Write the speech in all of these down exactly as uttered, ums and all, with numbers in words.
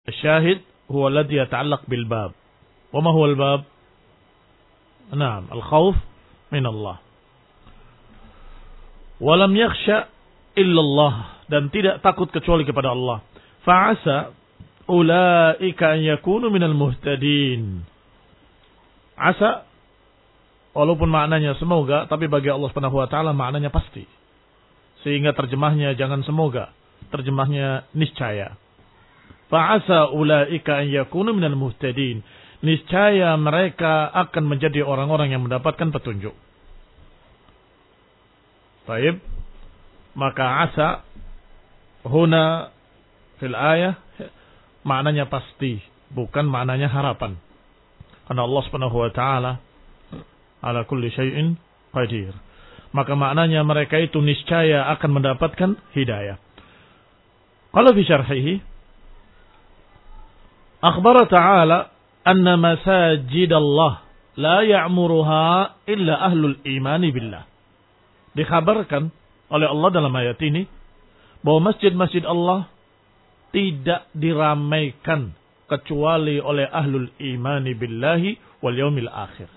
Syahid huwa alladhi yata'allaq bil bab. Wa ma huwa al bab? Naam, al khauf min Allah. Wa lam yakhsha illa Allah, dan tidak takut kecuali kepada Allah. Fa'asa ulaika an yakunu minal muhtadin. Asa, walaupun maknanya semoga, tapi bagi Allah Subhanahu wa taala maknanya pasti. Sehingga terjemahnya jangan semoga, terjemahnya niscaya. Fa'asa ulaika an yakunu minal muhtadin. Niscaya mereka akan menjadi orang-orang yang mendapatkan petunjuk. Baik. Maka asa huna fil ayah maknanya pasti, bukan maknanya harapan. Karena Allah Subhanahu wa taala ala kulli syai'in qadir. Maka maknanya mereka itu niscaya akan mendapatkan hidayah. Qala fi syarhihi akhbara ta'ala anna masajid Allah la ya'muruha illa ahlul imani billah. Dikhabarkan oleh Allah dalam ayat ini bahwa masjid-masjid Allah tidak diramaikan kecuali oleh ahlul imani billahi wal yaumil akhir.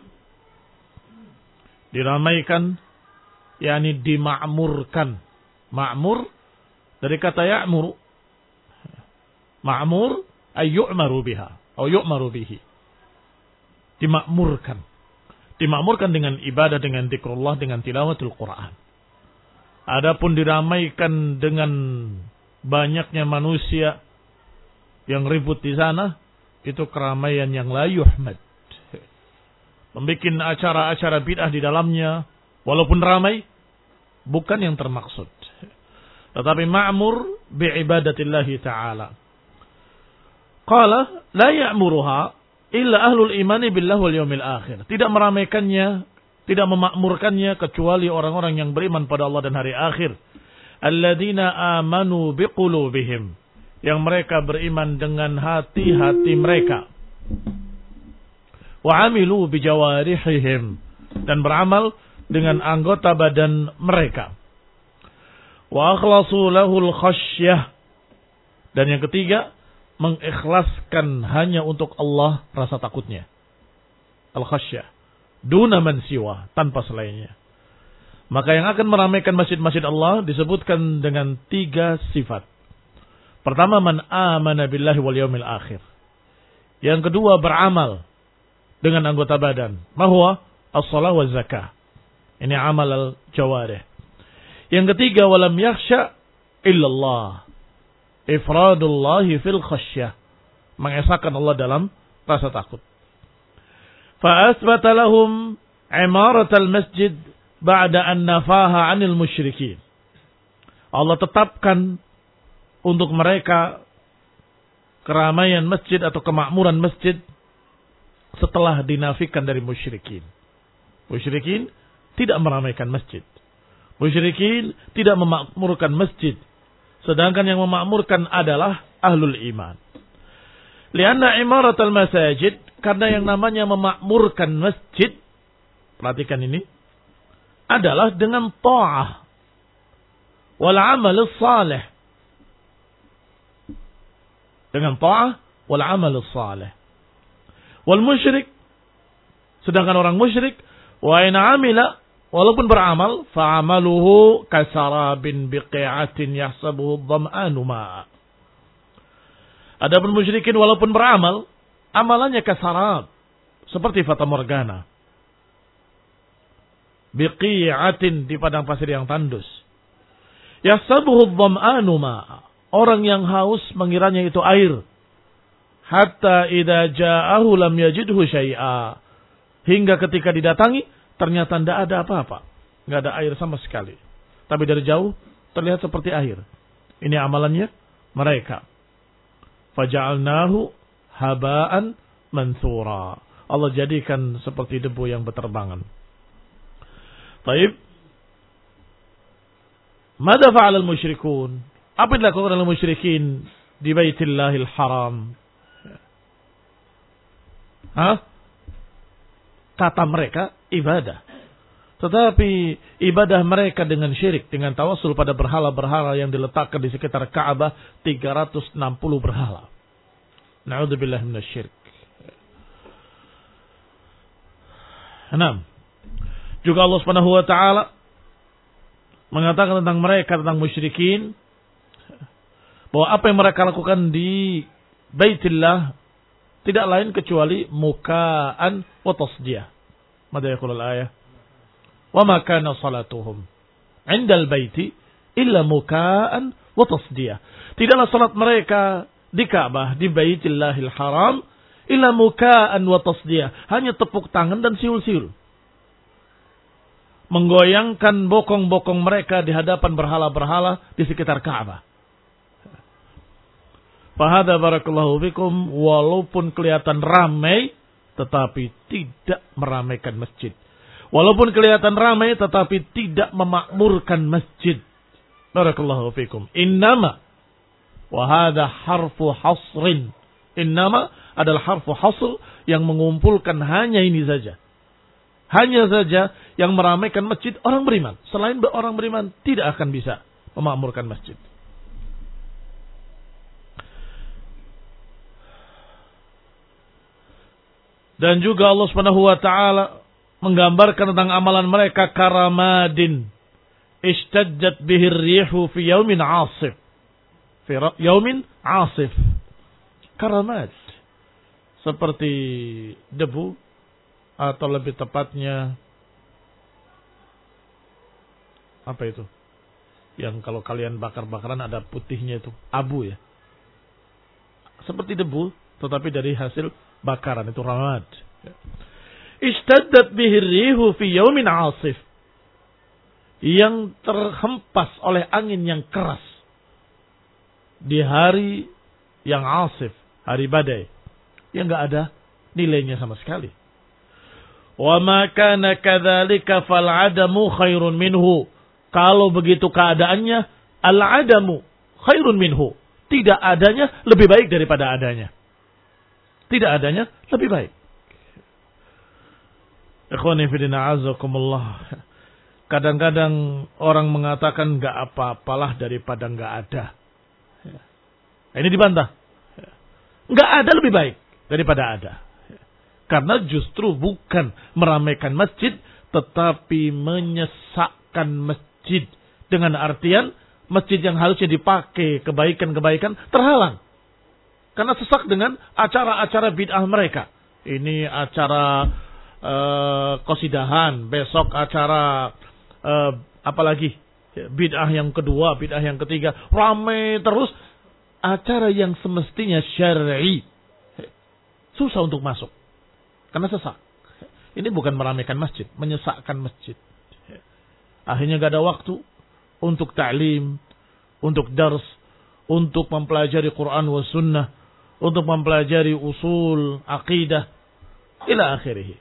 Diramaikan yakni dima'murkan. Ma'mur dari kata ya'muru. Ma'mur ay yu'maru biha atau yu'maru bihi. Dimakmurkan. Dimakmurkan dengan ibadah, dengan zikrullah, dengan tilawatul Quran. Adapun diramaikan dengan banyaknya manusia yang ribut di sana, itu keramaian yang la yuhmad. Membikin acara-acara bid'ah di dalamnya, walaupun ramai, bukan yang termaksud. Tetapi ma'mur bi'ibadatillahi ta'ala. Qala la ya'muruha illa ahlul imani billah wal yaumil akhir. Tidak meramaikannya, tidak memakmurkannya kecuali orang-orang yang beriman pada Allah dan hari akhir. Alladzina amanu biqulubihim, yang mereka beriman dengan hati-hati mereka. Wa amilu bijawarihim, dan beramal dengan anggota badan mereka. Wa akhlasu lahul khasyah, dan yang ketiga mengikhlaskan hanya untuk Allah rasa takutnya. Al-khasyah duna man siwa, tanpa selainnya. Maka yang akan meramaikan masjid-masjid Allah disebutkan dengan tiga sifat. Pertama, man amana billahi wal yaumil akhir. Yang kedua, beramal dengan anggota badan. Mahwa as-salah wa zakah. Ini amal al-jawarih. Yang ketiga, walam yakhsha illallah. Ifradullahi fil khasyah. Mengesahkan Allah dalam rasa takut. Fa'asbata lahum imaratal masjid ba'da an nafaha 'anil musyrikin. Allah tetapkan untuk mereka keramaian masjid atau kemakmuran masjid setelah dinafikan dari musyrikin. Musyrikin tidak meramaikan masjid. Musyrikin tidak memakmurkan masjid. Sedangkan yang memakmurkan adalah ahlul iman. Lianna imaratal masajid, karena yang namanya memakmurkan masjid, perhatikan ini, adalah dengan ta'ah wal amal salih. Dengan ta'ah wal amal salih. Wal musyrik, sedangkan orang musyrik, wa in amila, walaupun beramal, fa'amaluhu kasarabin biqi'atin yahsabuhu dham'anu ma'a. Adapun musyrikin walaupun beramal, amalannya kasarab, seperti fata morgana. Biqi'atin, di padang pasir yang tandus. Yahsabuhu dham'anu ma'a. Orang yang haus mengiranya itu air. Hatta idza ja'ahu lam yajidhu syai'a. Hingga ketika didatangi, ternyata tidak ada apa-apa. Tidak ada air sama sekali. Tapi dari jauh terlihat seperti air. Ini amalannya mereka. Faja'alnahu haba'an mansura. Allah jadikan seperti debu yang berterbangan. Baik. Mada fa'alal musyrikun? Apa yang dilakukan oleh musyrikin di Baitillahil Haram? Hah? Kata mereka ibadah. Tetapi ibadah mereka dengan syirik, dengan tawassul pada berhala-berhala yang diletakkan di sekitar Ka'bah, tiga ratus enam puluh berhala. Na'udzubillah minasyirik. Enam. Juga Allah Subhanahu wa taala mengatakan tentang mereka, tentang musyrikin, bahwa apa yang mereka lakukan di Baitillah tidak lain kecuali muka'an wa tasdiyah. Mada yaqulul ayah? Wa ma kana salatuhum 'indal baiti illa muka'an wa tasdiyah. Tidaklah salat mereka di Ka'bah, di Baitillahil Haram, illa muka'an wa tasdiyah, hanya tepuk tangan dan siul-siul. Menggoyangkan bokong-bokong mereka di hadapan berhala-berhala di sekitar Ka'bah. Fahada barakallahu fikum, walaupun kelihatan ramai tetapi tidak meramaikan masjid. Walaupun kelihatan ramai tetapi tidak memakmurkan masjid. Barakallahu fikum. Innama wa hadha harfu hasrin. Innama adalah harfu hasr yang mengumpulkan hanya ini saja. Hanya saja yang meramaikan masjid orang beriman. Selain orang beriman tidak akan bisa memakmurkan masjid. Dan juga Allah Subhanahu wa taala menggambarkan tentang amalan mereka karamadin istajjat bihir rihu fi yaumin 'asif. Fi yaumin 'asif. Karamad seperti debu, atau lebih tepatnya apa itu? Yang kalau kalian bakar-bakaran ada putihnya itu, abu ya. Seperti debu tetapi dari hasil bakaran, itu ramad. Istaddat bihir rihu fi yaumin 'asif. Yang terhempas oleh angin yang keras di hari yang 'asif, hari badai, yang enggak ada nilainya sama sekali. Wa ma kana kadzalika fal 'adamu khairun minhu. Kalau begitu keadaannya, al 'adamu khairun minhu. Tidak adanya lebih baik daripada adanya. Tidak adanya lebih baik. Ikhwani fillah azakumullah. Kadang-kadang orang mengatakan enggak apa-apalah daripada enggak ada. Ini dibantah. Enggak ada lebih baik daripada ada. Karena justru bukan meramaikan masjid, tetapi menyesakkan masjid. Dengan artian masjid yang harusnya dipakai kebaikan-kebaikan terhalang. Karena sesak dengan acara-acara bid'ah mereka. Ini acara uh, qasidahan, besok acara uh, apalagi bid'ah yang kedua, bid'ah yang ketiga, ramai terus. Acara yang semestinya syar'i susah untuk masuk karena sesak. Ini bukan meramaikan masjid, menyesakkan masjid. Akhirnya gak ada waktu untuk ta'lim, untuk dars, untuk mempelajari Quran wa sunnah, untuk mempelajari usul aqidah ila akhirih.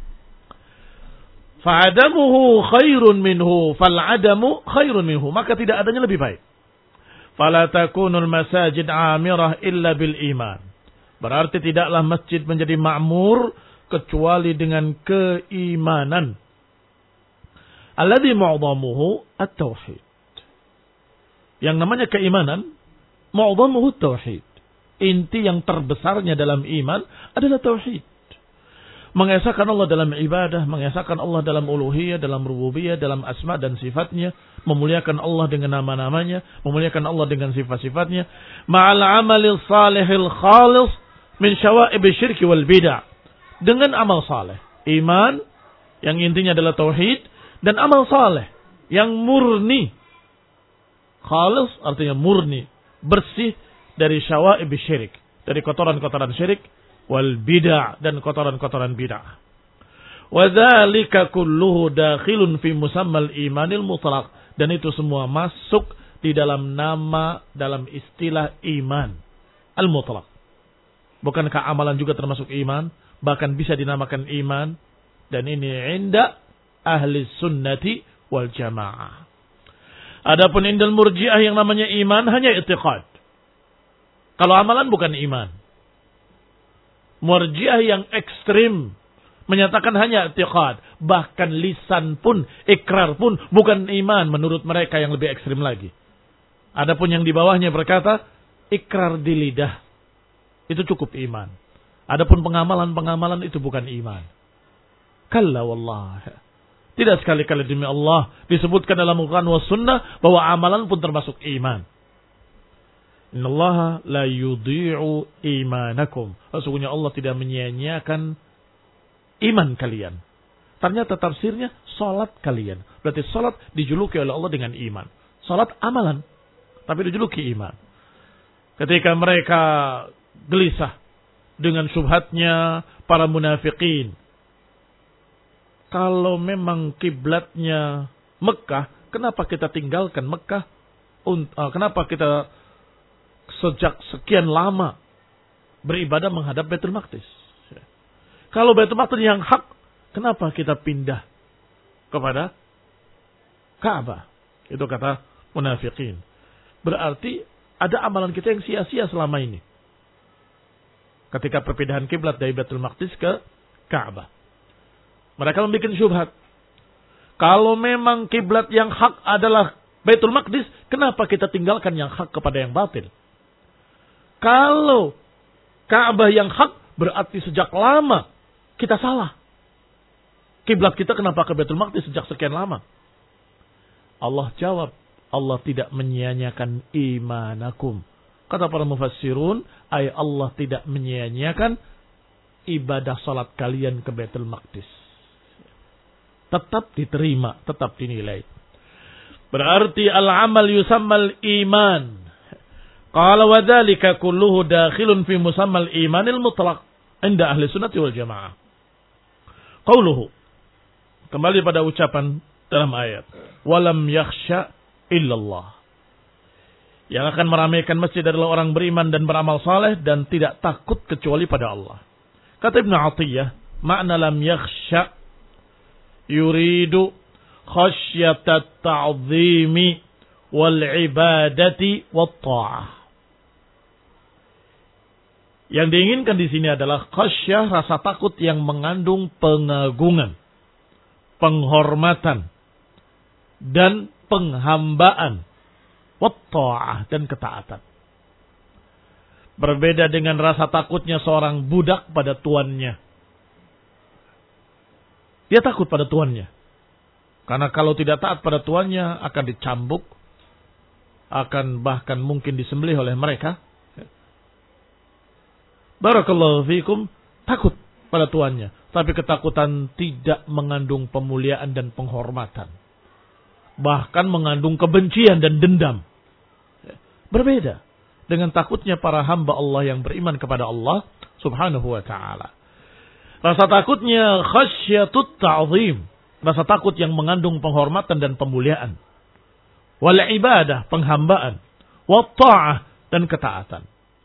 Fa'adamuhu khairun minhu, fal'adamu khairun minhu, maka tidak adanya lebih baik. Fala takunul masajid amirah illa bil iman. Berarti tidaklah masjid menjadi makmur kecuali dengan keimanan. Alladhi mu'dhamuhu at-tauhid. Yang namanya keimanan, mu'dhamuhu at-tauhid. Inti yang terbesarnya dalam iman adalah tauhid. Mengesahkan Allah dalam ibadah, mengesahkan Allah dalam uluhiyah, dalam rububiyah, dalam asma dan sifatnya, memuliakan Allah dengan nama-namanya, memuliakan Allah dengan sifat-sifatnya, ma'al amalil salihil khalis min syawa'ib syirki wal bid'ah. Dengan amal saleh, iman yang intinya adalah tauhid, dan amal saleh yang murni. Khalis artinya murni, bersih dari syawa'ib syirik, dari kotoran-kotoran syirik, wal bid'ah, dan kotoran-kotoran bid'ah. Wa dzalika kulluhu dakhilun fi musammal imanil mutlaq, dan itu semua masuk di dalam nama, dalam istilah iman al mutlaq. Bukankah amalan juga termasuk iman, bahkan bisa dinamakan iman, dan ini inda ahli sunnati wal jamaah. Adapun indal murji'ah yang namanya iman hanya i'tiqad. Kalau amalan bukan iman. Murji'ah yang ekstrim menyatakan hanya i'tiqad, bahkan lisan pun, ikrar pun bukan iman menurut mereka yang lebih ekstrim lagi. Adapun yang di bawahnya berkata ikrar di lidah, Itu cukup iman. Adapun pengamalan-pengamalan itu bukan iman. Kalla wallah. Tidak sekali-kali demi Allah disebutkan dalam Al-Quran wa sunnah bahwa amalan pun termasuk iman. Innallaha la yudhi'u imanakum. Sesungguhnya Allah tidak menyia-nyiakan iman kalian. Ternyata tafsirnya salat kalian. Berarti salat dijuluki oleh Allah dengan iman. Salat amalan, tapi dijuluki iman. Ketika mereka gelisah dengan syubhatnya para munafikin, kalau memang kiblatnya Mekah, kenapa kita tinggalkan Mekah? Kenapa kita sejak sekian lama beribadah menghadap Baitul Maqdis? Kalau Baitul Maqdis yang hak, kenapa kita pindah kepada Ka'bah? Itu kata munafikin. Berarti ada amalan kita yang sia-sia selama ini. Ketika perpindahan kiblat dari Baitul Maqdis ke Ka'bah. Mereka membuat syubhat. Kalau memang kiblat yang hak adalah Baitul Maqdis, kenapa kita tinggalkan yang hak kepada yang batil? Kalau Ka'bah yang hak, berarti sejak lama kita salah. Kiblat kita kenapa ke Baitul Maqdis sejak sekian lama? Allah jawab, Allah tidak menyia-nyiakan imanakum. Kata para mufassirun, ay Allah tidak menyia-nyiakan ibadah salat kalian ke Baitul Maqdis. Tetap diterima, tetap dinilai. Berarti al-amal yusammal iman. Qala wa dzalika kulluhu dakhilun fi musammal imanil mutlaq inda ahli sunnati wal jamaah. Qauluhu. Kembali pada ucapan dalam ayat. Walam yakhsha illallah. Yang akan meramaikan masjid adalah orang beriman dan beramal saleh dan tidak takut kecuali pada Allah. Kata Ibnu Athiyah, makna lam yakhsha yuridu khasyatat ta'zimi wal ibadati wat ta'ah. Yang diinginkan di sini adalah khasyah, rasa takut yang mengandung pengagungan, penghormatan dan penghambaan, wat ta'ah dan ketaatan. Berbeda dengan rasa takutnya seorang budak pada tuannya. Dia takut pada tuannya. Karena kalau tidak taat pada tuannya akan dicambuk, akan bahkan mungkin disembelih oleh mereka. Barakallahu fikum, takut pada tuannya. Tapi ketakutan tidak mengandung pemuliaan dan penghormatan. Bahkan mengandung kebencian dan dendam. Berbeda dengan takutnya para hamba Allah yang beriman kepada Allah subhanahu wa ta'ala. Rasa takutnya khasyatut ta'zim. Rasa takut yang mengandung penghormatan dan pemuliaan. Wal ibadah, penghambaan. Wat ta'ah, dan ketaatan.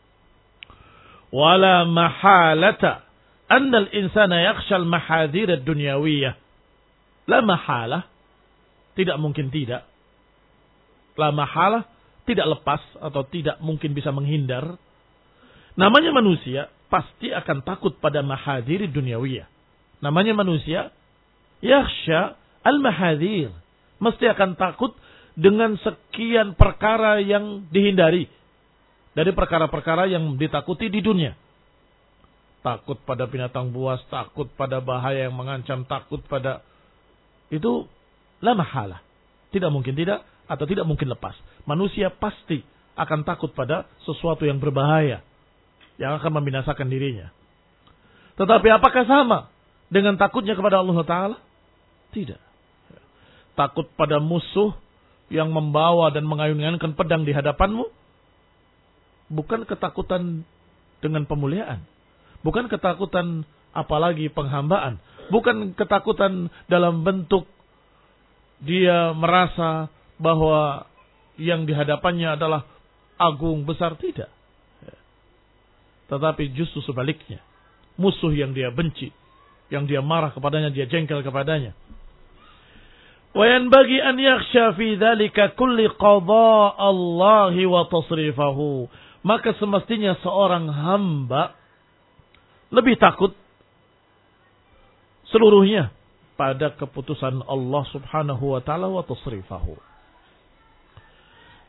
Wala mahalata anna al-insana yakhsha al-mahadhir ad-dunyawiyah. La mahalah, tidak mungkin tidak. La mahalah, tidak lepas atau tidak mungkin bisa menghindar. Namanya manusia pasti akan takut pada mahadhir dunyawiyah. Namanya manusia yakhsha al-mahadhir. Mesti akan takut dengan sekian perkara yang dihindari. Dari perkara-perkara yang ditakuti di dunia. Takut pada binatang buas, takut pada bahaya yang mengancam, takut pada... Itu la mahalah. Tidak mungkin tidak atau tidak mungkin lepas. Manusia pasti akan takut pada sesuatu yang berbahaya. Yang akan membinasakan dirinya. Tetapi apakah sama dengan takutnya kepada Allah Ta'ala? Tidak. Takut pada musuh yang membawa dan mengayun-ayunkan pedang di hadapanmu. Bukan ketakutan dengan pemuliaan. Bukan ketakutan apalagi penghambaan. Bukan ketakutan dalam bentuk dia merasa bahwa yang di hadapannya adalah agung besar. Tidak. Tetapi justru sebaliknya. Musuh yang dia benci. Yang dia marah kepadanya, dia jengkel kepadanya. Wa yanbaghi an yakhsha fi dzalika kulli qada Allah wa tasrifahu. Maka semestinya seorang hamba lebih takut seluruhnya pada keputusan Allah Subhanahu wa taala wa tasrifahu.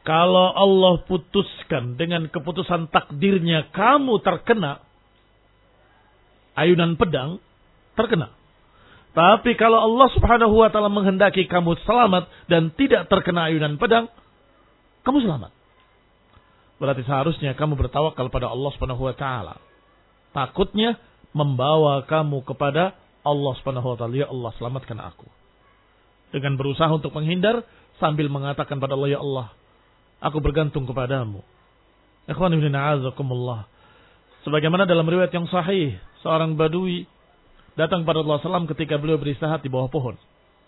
Kalau Allah putuskan dengan keputusan takdirnya kamu terkena ayunan pedang, terkena. Tapi kalau Allah subhanahu wa ta'ala menghendaki kamu selamat dan tidak terkena ayunan pedang, kamu selamat. Berarti seharusnya kamu bertawakal pada Allah subhanahu wa ta'ala. Takutnya membawa kamu kepada Allah subhanahu wa ta'ala. Ya Allah, selamatkan aku. Dengan berusaha untuk menghindar sambil mengatakan pada Allah, ya Allah, aku bergantung kepadamu. Ikhwan ibn a'azakumullah. Sebagaimana dalam riwayat yang sahih, seorang badui datang kepada Rasulullah shallallahu alaihi wasallam ketika beliau beristirahat di bawah pohon.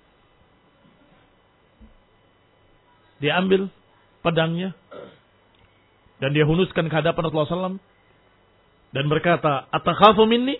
Dia ambil pedangnya dan dia hunuskan ke hadapan Rasulullah shallallahu alaihi wasallam dan berkata, "Atakhafu minni?"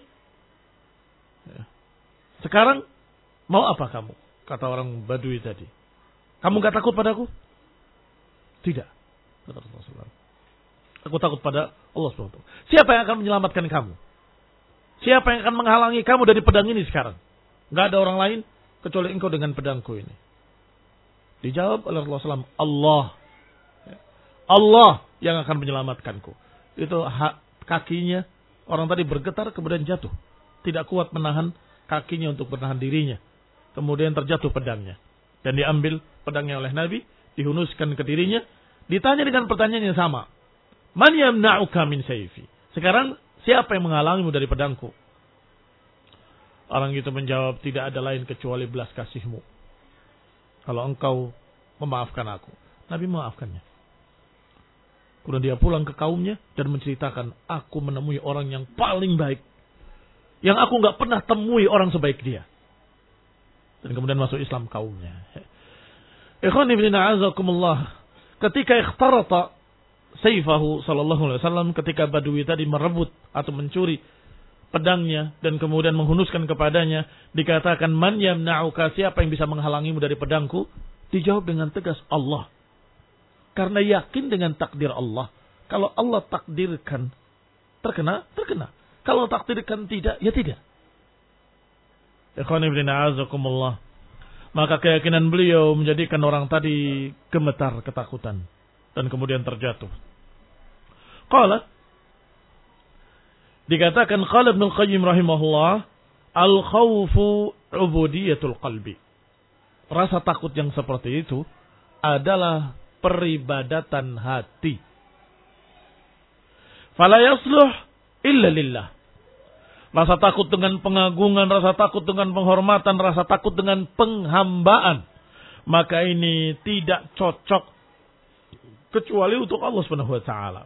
Sekarang mau apa kamu? Kata orang badui tadi. Kamu gak takut padaku? Tidak. Kata Rasulullah shallallahu alaihi wasallam. Aku takut pada Allah subhanahu wa taala. Siapa yang akan menyelamatkan kamu? Siapa yang akan menghalangi kamu dari pedang ini sekarang? Gak ada orang lain kecuali engkau dengan pedangku ini. Dijawab oleh Rasulullah shallallahu alaihi wasallam, Allah. Allah yang akan menyelamatkanku. Itu hak kakinya. Orang tadi bergetar kemudian jatuh. Tidak kuat menahan kakinya untuk menahan dirinya. Kemudian terjatuh pedangnya. Dan diambil pedangnya oleh Nabi. Dihunuskan ke dirinya. Ditanya dengan pertanyaan yang sama. Man yamna'uka min sayfi? Sekarang siapa yang menghalangimu dari pedangku? Orang itu menjawab, tidak ada lain kecuali belas kasihmu. Kalau engkau memaafkan aku. Nabi memaafkannya. Kemudian dia pulang ke kaumnya dan menceritakan, aku menemui orang yang paling baik. Yang aku gak pernah temui orang sebaik dia. Dan kemudian masuk Islam kaumnya. Ikhwan ibn a'azakumullah. Ketika ikhtarata sayfahu sallallahu alaihi wasallam, ketika badui tadi merebut atau mencuri pedangnya dan kemudian menghunuskan kepadanya, dikatakan, man yamna'uka, siapa yang bisa menghalangimu dari pedangku? Dijawab dengan tegas, Allah. Karena yakin dengan takdir Allah. Kalau Allah takdirkan terkena, terkena. Kalau takdirkan tidak, ya tidak. Ikhwan ibn a'azakumullah. Maka keyakinan beliau menjadikan orang tadi gemetar ketakutan. Dan kemudian terjatuh. Qala. Dikatakan qala Ibnu Qayyim rahimahullah. Al-khawfu ubudiyatul qalbi. Rasa takut yang seperti itu adalah peribadatan hati. Fala yasluh illa lillah. Rasa takut dengan pengagungan, rasa takut dengan penghormatan, rasa takut dengan penghambaan. Maka ini tidak cocok kecuali untuk Allah Subhanahu wa taala.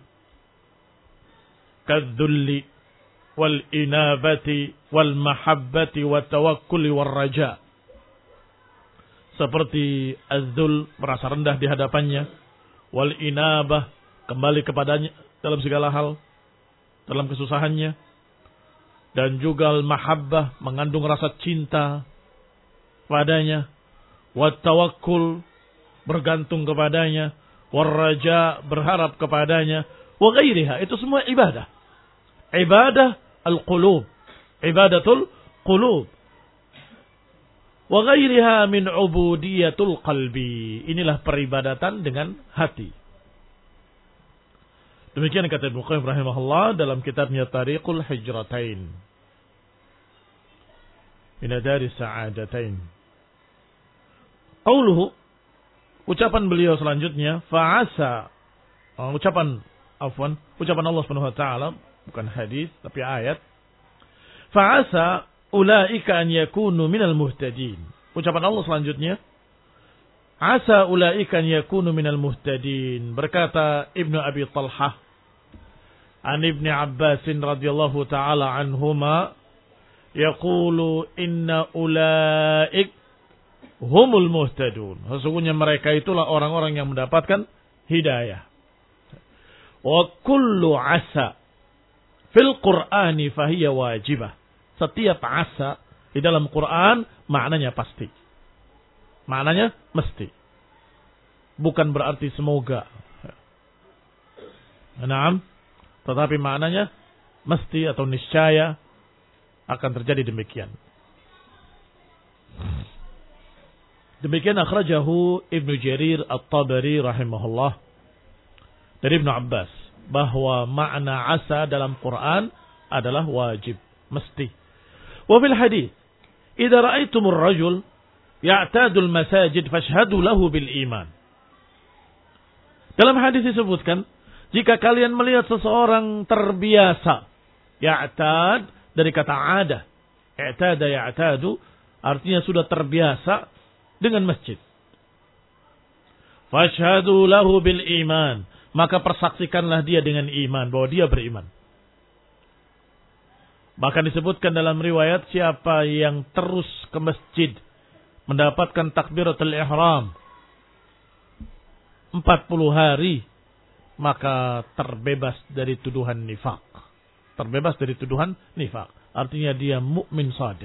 Kadzulli wal inabati wal mahabbati wat tawakkul wal raja. Seperti az-zul, merasa rendah di hadapannya, wal inabah, kembali kepadanya dalam segala hal, dalam kesusahannya, dan juga al-mahabbah, mengandung rasa cinta padanya, wat tawakkul, bergantung kepadanya, war raja, berharap kepadanya, wa ghairiha, itu semua ibadah. Ibadah al-qulub, ibadatul qulub. Wa ghairiha min ubudiyatul qalbi. Inilah peribadatan dengan hati. Demikian kata Ibnu Qayyim rahimahullah dalam kitabnya Tariqul Hijratain. Min Daris Sa'adatain. Qauluhu, ucapan beliau selanjutnya, fa'asa. Oh, ucapan afwan, ucapan Allah Subhanahu wa taala, bukan hadis tapi ayat. Fa'asa ulaika an yakunu minal muhtadin. Ucapan Allah selanjutnya, asa ulaika an yakunu minal muhtadin. Berkata Ibnu Abi Talhah an Ibnu Abbas radhiyallahu taala anhuma, yaqulu inna ulaik humul muhtadun. Sesungguhnya mereka itulah orang-orang yang mendapatkan hidayah. Wa kullu asa fil Qur'ani fahiya wajibah. Setiap asa di dalam Quran maknanya pasti. Maknanya mesti. Bukan berarti semoga. Naam, tetapi maknanya mesti atau niscaya akan terjadi demikian. Demikian akhrajahu Ibnu Jarir At-Tabari rahimahullah dari Ibnu Abbas bahwa makna asa dalam Quran adalah wajib, mesti. Wa fil hadits, "Idza ra'aitumur rajul ya'tadul masajid fashhadu lahu bil iman." Dalam hadis disebutkan, jika kalian melihat seseorang terbiasa, ya'tad dari kata ada, i'tada ya'tadu artinya sudah terbiasa dengan masjid. Fashhadu lahu bil iman, maka persaksikanlah dia dengan iman, bahwa dia beriman. Bahkan disebutkan dalam riwayat, siapa yang terus ke masjid mendapatkan takbiratul ihram empat puluh hari, maka terbebas dari tuduhan nifak. Terbebas dari tuduhan nifak. Artinya dia mukmin shadiq.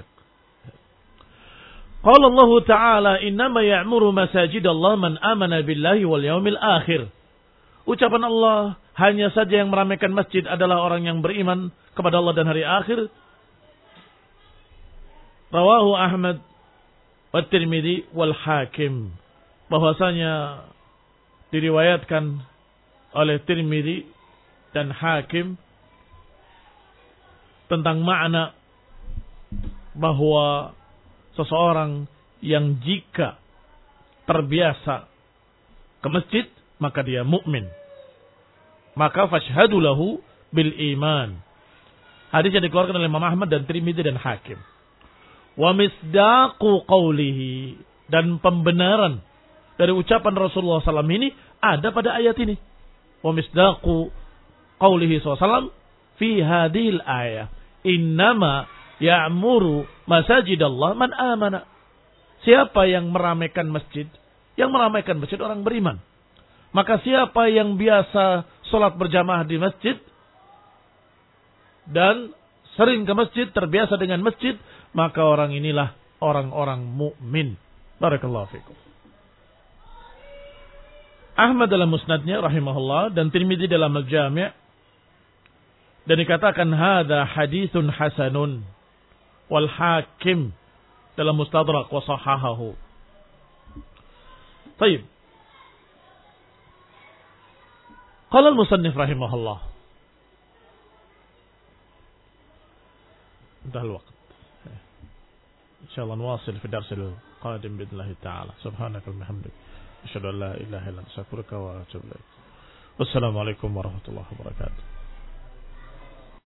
Qala Allah Ta'ala, "Innama ya'muru masajid Allah man amana billahi wal yaumil akhir." Ucapan Allah, hanya saja yang meramaikan masjid adalah orang yang beriman kepada Allah dan hari akhir. Rawahu Ahmad wa Tirmidzi wal Hakim. Bahwasanya diriwayatkan oleh Tirmidzi dan Hakim tentang makna bahwa seseorang yang jika terbiasa ke masjid maka dia mukmin. Maka fashhadu lahu bil iman. Hadis yang dikeluarkan oleh Imam Ahmad dan Tirmidzi dan Hakim. Wa misdaqu qawlihi, dan pembenaran dari ucapan Rasulullah sallallahu alaihi wasallam ini ada pada ayat ini. Wa misdaqu qawlihi sallallahu alaihi wasallam fi hadhil ayah. Innama ya'muru masajidallah man amana. Siapa yang meramaikan masjid? Yang meramaikan masjid orang beriman. Maka siapa yang biasa sholat berjamaah di masjid dan sering ke masjid, terbiasa dengan masjid, maka orang inilah orang-orang mukmin. Barakallahu fikum. Ahmad dalam musnadnya rahimahullah dan Tirmidzi dalam al-Jami' dan dikatakan hadza haditsun hasanun, wal Hakim dalam Mustadrak wa sahahahu. Baik. Qala al-musannif rahimahullah. انتهى الوقت. إن شاء الله نواصل في الدرس القادم بإذن الله تعالى. سبحانك وبحمدك أشهد أن لا إله إلا أنت أستغفرك وأتوب إليك. والسلام عليكم ورحمة الله وبركاته.